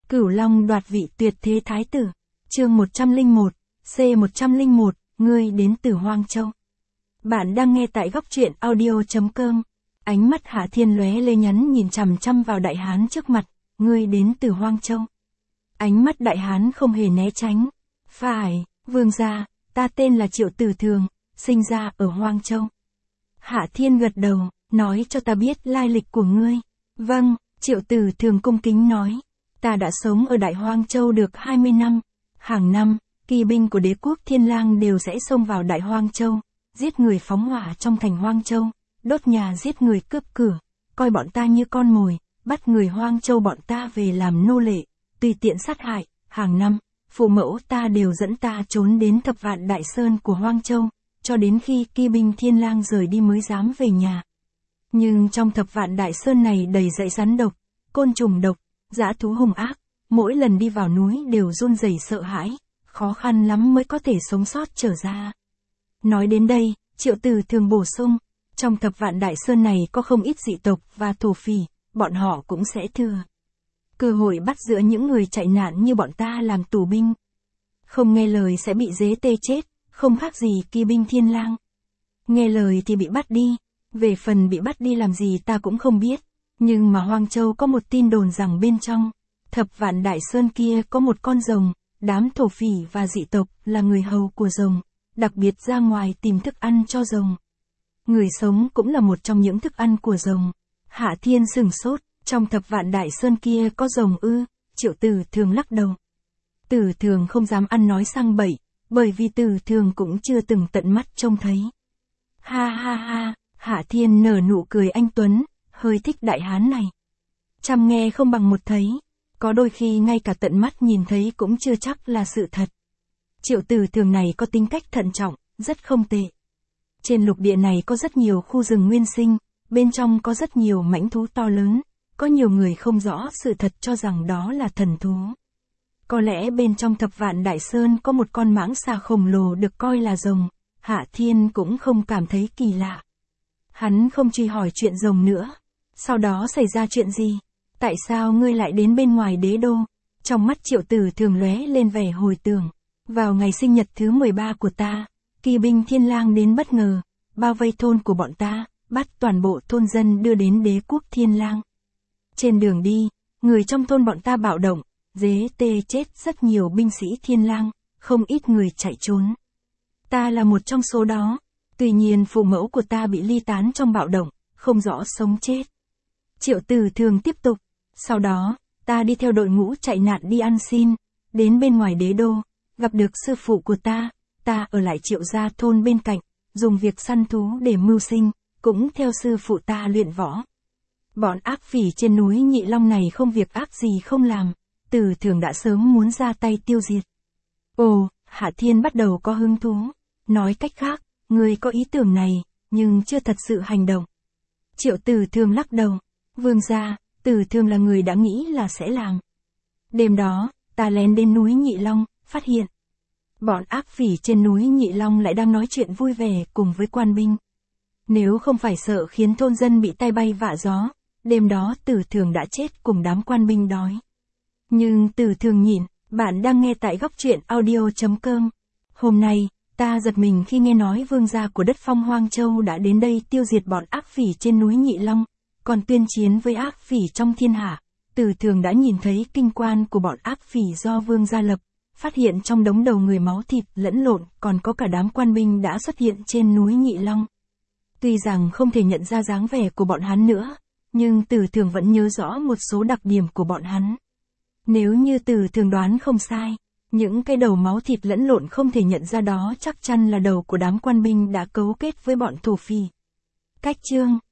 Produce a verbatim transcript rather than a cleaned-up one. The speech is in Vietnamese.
Cửu Long đoạt vị tuyệt thế thái tử. Chương một trăm lẻ một, C một trăm lẻ một, ngươi đến từ Hoang Châu. Bạn đang nghe tại góc truyện audio chấm com. Ánh mắt Hạ Thiên lóe lên nhắn nhìn chằm chằm vào đại hán trước mặt, ngươi đến từ Hoang Châu. Ánh mắt đại hán không hề né tránh. Phải, vương gia, ta tên là Triệu Tử Thường, sinh ra ở Hoang Châu. Hạ Thiên gật đầu, nói cho ta biết lai lịch của ngươi. Vâng, Triệu Tử Thường cung kính nói. Ta đã sống ở Đại Hoang Châu được hai mươi năm. Hàng năm, kỳ binh của đế quốc Thiên Lang đều sẽ xông vào Đại Hoang Châu, giết người phóng hỏa trong thành Hoang Châu, đốt nhà giết người cướp cửa, coi bọn ta như con mồi, bắt người Hoang Châu bọn ta về làm nô lệ, tùy tiện sát hại. Hàng năm, phụ mẫu ta đều dẫn ta trốn đến Thập Vạn Đại Sơn của Hoang Châu, cho đến khi kỳ binh Thiên Lang rời đi mới dám về nhà. Nhưng trong Thập Vạn Đại Sơn này đầy dẫy rắn độc, côn trùng độc, dã thú hung ác, mỗi lần đi vào núi đều run rẩy sợ hãi, khó khăn lắm mới có thể sống sót trở ra. Nói đến đây, Triệu Tử Thường bổ sung, trong Thập Vạn Đại Sơn này có không ít dị tộc và thổ phỉ, bọn họ cũng sẽ thừa cơ hội bắt giữa những người chạy nạn như bọn ta làm tù binh. Không nghe lời sẽ bị dế tê chết, không khác gì kỳ binh Thiên Lang. Nghe lời thì bị bắt đi, về phần bị bắt đi làm gì ta cũng không biết. Nhưng mà Hoang Châu có một tin đồn rằng bên trong Thập Vạn Đại Sơn kia có một con rồng, đám thổ phỉ và dị tộc là người hầu của rồng, đặc biệt ra ngoài tìm thức ăn cho rồng. Người sống cũng là một trong những thức ăn của rồng. Hạ Thiên sửng sốt, trong Thập Vạn Đại Sơn kia có rồng ư? Triệu Tử Thường lắc đầu. Tử Thường không dám ăn nói sang bậy, bởi vì Tử Thường cũng chưa từng tận mắt trông thấy. Ha ha ha, Hạ Thiên nở nụ cười anh tuấn, hơi thích đại hán này. Trăm nghe không bằng một thấy, có đôi khi ngay cả tận mắt nhìn thấy cũng chưa chắc là sự thật. Triệu Tử Thường này có tính cách thận trọng, rất không tệ. Trên lục địa này có rất nhiều khu rừng nguyên sinh, bên trong có rất nhiều mãnh thú to lớn, có nhiều người không rõ sự thật cho rằng đó là thần thú. Có lẽ bên trong Thập Vạn Đại Sơn có một con mãng xà khổng lồ được coi là rồng, Hạ Thiên cũng không cảm thấy kỳ lạ. Hắn không truy hỏi chuyện rồng nữa. Sau đó xảy ra chuyện gì? Tại sao ngươi lại đến bên ngoài đế đô? Trong mắt Triệu Tử Thường lóe lên vẻ hồi tưởng. Vào ngày sinh nhật thứ mười ba của ta, kỳ binh Thiên Lang đến bất ngờ, bao vây thôn của bọn ta, bắt toàn bộ thôn dân đưa đến đế quốc Thiên Lang. Trên đường đi, người trong thôn bọn ta bạo động, dế tê chết rất nhiều binh sĩ Thiên Lang, không ít người chạy trốn. Ta là một trong số đó. Tuy nhiên phụ mẫu của ta bị ly tán trong bạo động, không rõ sống chết. Triệu Tử Thường tiếp tục. Sau đó, ta đi theo đội ngũ chạy nạn đi ăn xin, đến bên ngoài đế đô, gặp được sư phụ của ta, ta ở lại Triệu gia thôn bên cạnh, dùng việc săn thú để mưu sinh, cũng theo sư phụ ta luyện võ. Bọn ác phỉ trên núi Nhị Long này không việc ác gì không làm, Tử Thường đã sớm muốn ra tay tiêu diệt. Ồ, Hạ Thiên bắt đầu có hứng thú. Nói cách khác, ngươi có ý tưởng này, nhưng chưa thật sự hành động. Triệu Tử Thường lắc đầu. Vương gia, Tử Thường là người đã nghĩ là sẽ làm. Đêm đó, ta lén đến núi Nhị Long, phát hiện bọn ác phỉ trên núi Nhị Long lại đang nói chuyện vui vẻ cùng với quan binh. Nếu không phải sợ khiến thôn dân bị tai bay vạ gió, đêm đó Tử Thường đã chết cùng đám quan binh đói. Nhưng Tử Thường nhịn. Bạn đang nghe tại góc truyện audio chấm com. Hôm nay, ta giật mình khi nghe nói vương gia của đất Phong Hoang Châu đã đến đây tiêu diệt bọn ác phỉ trên núi Nhị Long, còn tuyên chiến với ác phỉ trong thiên hạ. Tử Thường đã nhìn thấy kinh quan của bọn ác phỉ do vương gia lập, phát hiện trong đống đầu người máu thịt lẫn lộn còn có cả đám quan binh đã xuất hiện trên núi Nhị Long. Tuy rằng không thể nhận ra dáng vẻ của bọn hắn nữa, nhưng Tử Thường vẫn nhớ rõ một số đặc điểm của bọn hắn. Nếu như Tử Thường đoán không sai, những cái đầu máu thịt lẫn lộn không thể nhận ra đó chắc chắn là đầu của đám quan binh đã cấu kết với bọn thổ phỉ. Cách chương